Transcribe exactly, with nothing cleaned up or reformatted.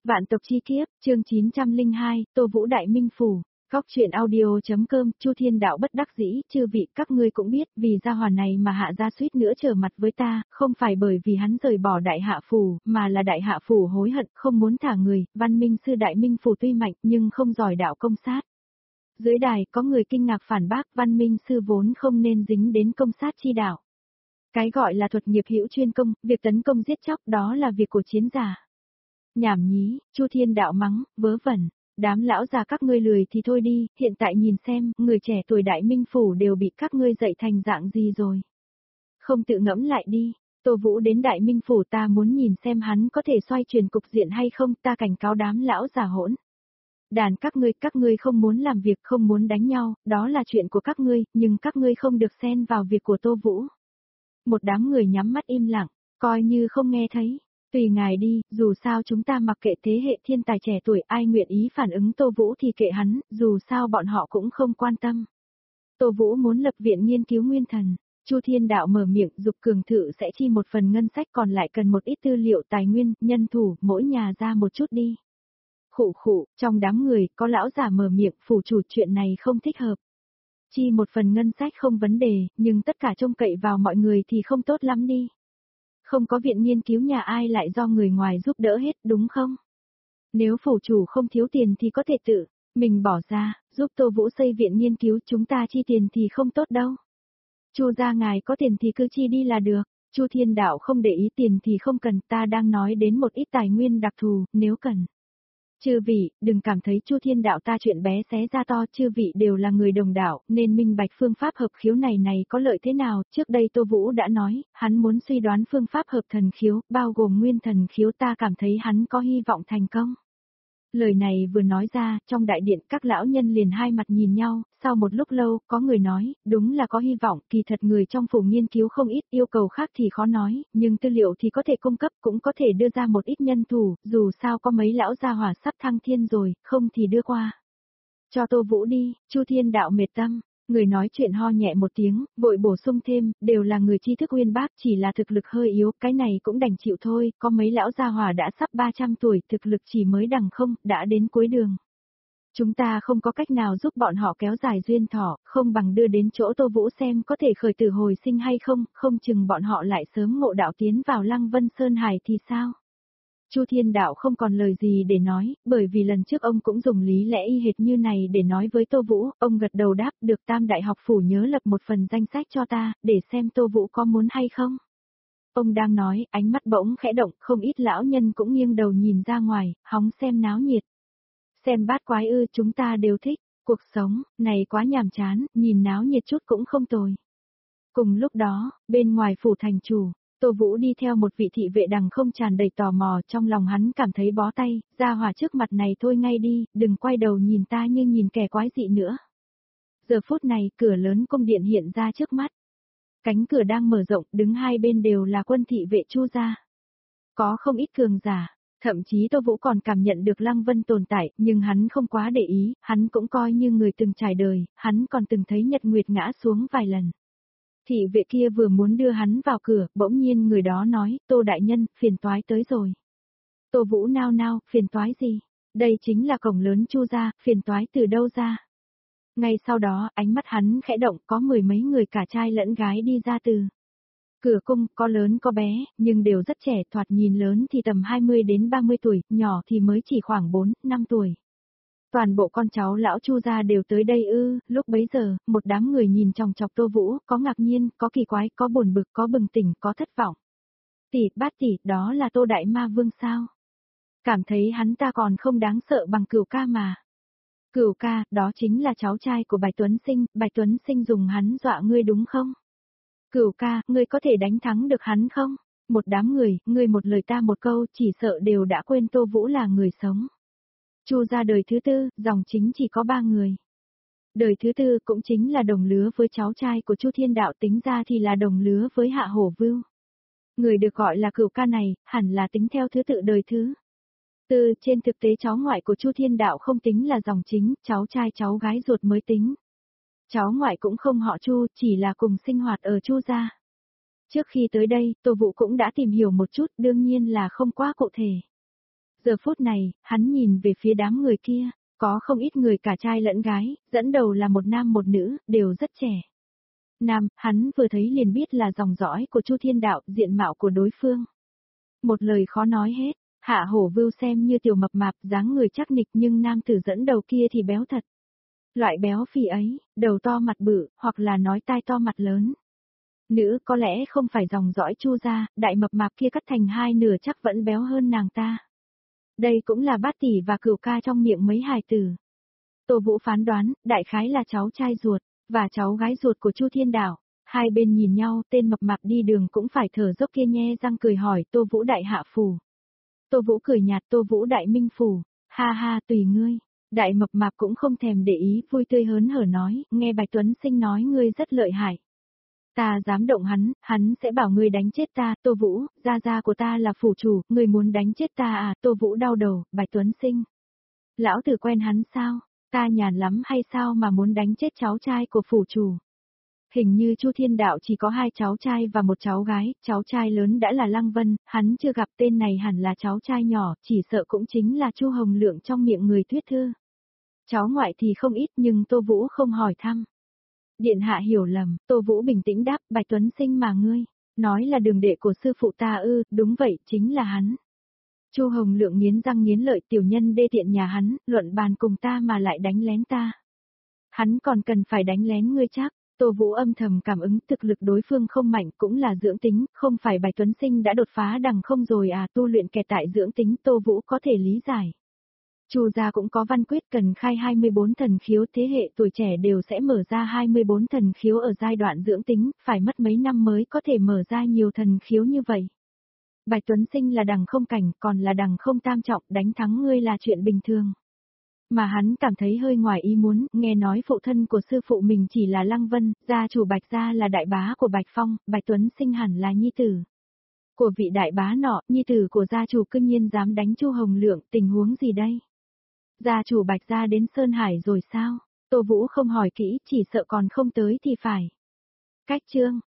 Vạn tộc chi kiếp, chương chín trăm lẻ hai, Tô Vũ Đại Minh Phủ. Góc truyện audio.com, Chu Thiên Đạo bất đắc dĩ, chư vị các ngươi cũng biết, vì gia hỏa này mà hạ gia suýt nữa trở mặt với ta, không phải bởi vì hắn rời bỏ đại hạ phủ, mà là đại hạ phủ hối hận, không muốn thả người, văn minh sư Đại Minh Phủ tuy mạnh nhưng không giỏi đạo công sát. Dưới đài có người kinh ngạc phản bác, văn minh sư vốn không nên dính đến công sát chi đạo. Cái gọi là thuật nghiệp hữu chuyên công, việc tấn công giết chóc đó là việc của chiến giả. Nhảm nhí, Chu Thiên Đạo mắng, vớ vẩn, đám lão già các ngươi lười thì thôi đi, hiện tại nhìn xem, người trẻ tuổi Đại Minh Phủ đều bị các ngươi dạy thành dạng gì rồi. Không tự ngẫm lại đi, Tô Vũ đến Đại Minh Phủ ta muốn nhìn xem hắn có thể xoay chuyển cục diện hay không, ta cảnh cáo đám lão già hỗn. Đàn các ngươi, các ngươi không muốn làm việc, không muốn đánh nhau, đó là chuyện của các ngươi, nhưng các ngươi không được xen vào việc của Tô Vũ. Một đám người nhắm mắt im lặng, coi như không nghe thấy. Tùy ngài đi, dù sao chúng ta mặc kệ thế hệ thiên tài trẻ tuổi, ai nguyện ý phản ứng Tô Vũ thì kệ hắn, dù sao bọn họ cũng không quan tâm. Tô Vũ muốn lập viện nghiên cứu nguyên thần, Chu Thiên Đạo mở miệng dục cường thự sẽ chi một phần ngân sách, còn lại cần một ít tư liệu tài nguyên, nhân thủ, mỗi nhà ra một chút đi. Khụ khụ, trong đám người, có lão giả mở miệng, phủ chủ chuyện này không thích hợp. Chi một phần ngân sách không vấn đề, nhưng tất cả trông cậy vào mọi người thì không tốt lắm đi. Không có viện nghiên cứu nhà ai lại do người ngoài giúp đỡ hết, đúng không? Nếu phủ chủ không thiếu tiền thì có thể tự mình bỏ ra, giúp Tô Vũ xây viện nghiên cứu, chúng ta chi tiền thì không tốt đâu. Chu gia ngài có tiền thì cứ chi đi là được. Chu Thiên Đạo không để ý tiền thì không cần, ta đang nói đến một ít tài nguyên đặc thù, nếu cần. Chư vị, đừng cảm thấy Chu Thiên Đạo ta chuyện bé xé ra to, chư vị đều là người đồng đạo, nên minh bạch phương pháp hợp khiếu này này có lợi thế nào, trước đây Tô Vũ đã nói, hắn muốn suy đoán phương pháp hợp thần khiếu, bao gồm nguyên thần khiếu, ta cảm thấy hắn có hy vọng thành công. Lời này vừa nói ra, trong đại điện các lão nhân liền hai mặt nhìn nhau, sau một lúc lâu, có người nói, đúng là có hy vọng, kỳ thật người trong phủ nghiên cứu không ít, yêu cầu khác thì khó nói, nhưng tư liệu thì có thể cung cấp, cũng có thể đưa ra một ít nhân thủ, dù sao có mấy lão gia hỏa sắp thăng thiên rồi, không thì đưa qua. Cho Tô Vũ đi, Chu Thiên Đạo mệt tâm. Người nói chuyện ho nhẹ một tiếng, vội bổ sung thêm, đều là người tri thức uyên bác, chỉ là thực lực hơi yếu, cái này cũng đành chịu thôi, có mấy lão gia hỏa đã sắp ba trăm tuổi, thực lực chỉ mới đằng không, đã đến cuối đường. Chúng ta không có cách nào giúp bọn họ kéo dài duyên thọ, không bằng đưa đến chỗ Tô Vũ xem có thể khởi tử hồi sinh hay không, không chừng bọn họ lại sớm ngộ đạo tiến vào Lăng Vân Sơn Hải thì sao? Chu Thiên Đạo không còn lời gì để nói, bởi vì lần trước ông cũng dùng lý lẽ y hệt như này để nói với Tô Vũ, ông gật đầu đáp, được Tam Đại học phủ nhớ lập một phần danh sách cho ta, để xem Tô Vũ có muốn hay không. Ông đang nói, ánh mắt bỗng khẽ động, không ít lão nhân cũng nghiêng đầu nhìn ra ngoài, hóng xem náo nhiệt. Xem bát quái ư, chúng ta đều thích, cuộc sống, này quá nhàm chán, nhìn náo nhiệt chút cũng không tồi. Cùng lúc đó, bên ngoài phủ thành chủ, Tô Vũ đi theo một vị thị vệ đằng không tràn đầy tò mò, trong lòng hắn cảm thấy bó tay, ra hỏa trước mặt này thôi ngay đi, đừng quay đầu nhìn ta như nhìn kẻ quái dị nữa. Giờ phút này, cửa lớn cung điện hiện ra trước mắt. Cánh cửa đang mở rộng, đứng hai bên đều là quân thị vệ Chu gia. Có không ít cường giả, thậm chí Tô Vũ còn cảm nhận được Lăng Vân tồn tại, nhưng hắn không quá để ý, hắn cũng coi như người từng trải đời, hắn còn từng thấy Nhật Nguyệt ngã xuống vài lần. Thị vệ kia vừa muốn đưa hắn vào cửa, bỗng nhiên người đó nói, Tô đại nhân, phiền toái tới rồi. Tô Vũ nao nao, phiền toái gì? Đây chính là cổng lớn Chu gia, phiền toái từ đâu ra? Ngay sau đó, ánh mắt hắn khẽ động, có mười mấy người cả trai lẫn gái đi ra từ cửa cung, có lớn có bé, nhưng đều rất trẻ, thoạt nhìn lớn thì tầm hai mươi đến ba mươi tuổi, nhỏ thì mới chỉ khoảng bốn, năm tuổi. Toàn bộ con cháu lão Chu gia đều tới đây ư, lúc bấy giờ, một đám người nhìn chòng chọc Tô Vũ, có ngạc nhiên, có kỳ quái, có buồn bực, có bừng tỉnh, có thất vọng. Tỷ, bát tỷ, đó là Tô Đại Ma Vương sao? Cảm thấy hắn ta còn không đáng sợ bằng Cửu ca mà. Cửu ca, đó chính là cháu trai của Bạch Tuấn Sinh, Bạch Tuấn Sinh dùng hắn dọa ngươi đúng không? Cửu ca, ngươi có thể đánh thắng được hắn không? Một đám người, ngươi một lời ta một câu, chỉ sợ đều đã quên Tô Vũ là người sống. Chu gia đời thứ tư, dòng chính chỉ có ba người. Đời thứ tư cũng chính là đồng lứa với cháu trai của Chu Thiên Đạo, tính ra thì là đồng lứa với Hạ Hổ Vưu. Người được gọi là Cửu ca này, hẳn là tính theo thứ tự đời thứ tư, trên thực tế cháu ngoại của Chu Thiên Đạo không tính là dòng chính, cháu trai cháu gái ruột mới tính. Cháu ngoại cũng không họ Chu, chỉ là cùng sinh hoạt ở Chu gia. Trước khi tới đây, Tô Vũ cũng đã tìm hiểu một chút, đương nhiên là không quá cụ thể. Giờ phút này, hắn nhìn về phía đám người kia, có không ít người cả trai lẫn gái, dẫn đầu là một nam một nữ, đều rất trẻ. Nam, hắn vừa thấy liền biết là dòng dõi của Chu Thiên Đạo, diện mạo của đối phương. Một lời khó nói hết, Hạ Hổ Vưu xem như tiểu mập mạp, dáng người chắc nịch nhưng nam tử dẫn đầu kia thì béo thật. Loại béo phì ấy, đầu to mặt bự, hoặc là nói tai to mặt lớn. Nữ có lẽ không phải dòng dõi Chu gia, đại mập mạp kia cắt thành hai nửa chắc vẫn béo hơn nàng ta. Đây cũng là bát tỷ và cửu ca trong miệng mấy hài tử. Tô Vũ phán đoán, đại khái là cháu trai ruột, và cháu gái ruột của Chu Thiên Đạo. Hai bên nhìn nhau, tên mập mạp đi đường cũng phải thở dốc kia nhe răng cười hỏi Tô Vũ đại hạ phủ. Tô Vũ cười nhạt Tô Vũ đại minh phủ, ha ha tùy ngươi. Đại mập mạp cũng không thèm để ý, vui tươi hớn hở nói, nghe Bạch Tuấn Sinh nói ngươi rất lợi hại. Ta dám động hắn, hắn sẽ bảo ngươi đánh chết ta, Tô Vũ, gia gia của ta là phủ chủ, ngươi muốn đánh chết ta à, Tô Vũ đau đầu, Bạch Tuấn Sinh. Lão tử quen hắn sao, ta nhàn lắm hay sao mà muốn đánh chết cháu trai của phủ chủ. Hình như Chu Thiên Đạo chỉ có hai cháu trai và một cháu gái, cháu trai lớn đã là Lăng Vân, hắn chưa gặp tên này hẳn là cháu trai nhỏ, chỉ sợ cũng chính là Chu Hồng Lượng trong miệng người thuyết thư. Cháu ngoại thì không ít nhưng Tô Vũ không hỏi thăm. Điện hạ hiểu lầm, Tô Vũ bình tĩnh đáp, Bạch Tuấn Sinh mà ngươi, nói là đường đệ của sư phụ ta ư, đúng vậy, chính là hắn. Chu Hồng Lượng nghiến răng nghiến lợi tiểu nhân đê tiện nhà hắn, luận bàn cùng ta mà lại đánh lén ta. Hắn còn cần phải đánh lén ngươi chắc. Tô Vũ âm thầm cảm ứng thực lực đối phương không mạnh cũng là dưỡng tính, không phải Bạch Tuấn Sinh đã đột phá đằng không rồi à, tu luyện kẹt tại dưỡng tính Tô Vũ có thể lý giải. Chu gia cũng có văn quyết cần khai hai mươi bốn thần khiếu, thế hệ tuổi trẻ đều sẽ mở ra hai mươi bốn thần khiếu ở giai đoạn dưỡng tính, phải mất mấy năm mới có thể mở ra nhiều thần khiếu như vậy. Bạch Tuấn Sinh là đằng không cảnh, còn là đằng không tam trọng, đánh thắng ngươi là chuyện bình thường. Mà hắn cảm thấy hơi ngoài ý muốn, nghe nói phụ thân của sư phụ mình chỉ là Lăng Vân, gia chủ Bạch gia là đại bá của Bạch Phong, Bạch Tuấn Sinh hẳn là nhi tử của vị đại bá nọ, nhi tử của gia chủ cư nhiên dám đánh Chu Hồng Lượng, tình huống gì đây? Gia chủ Bạch gia đến Sơn Hải rồi sao? Tô Vũ không hỏi kỹ, chỉ sợ còn không tới thì phải. Cách chương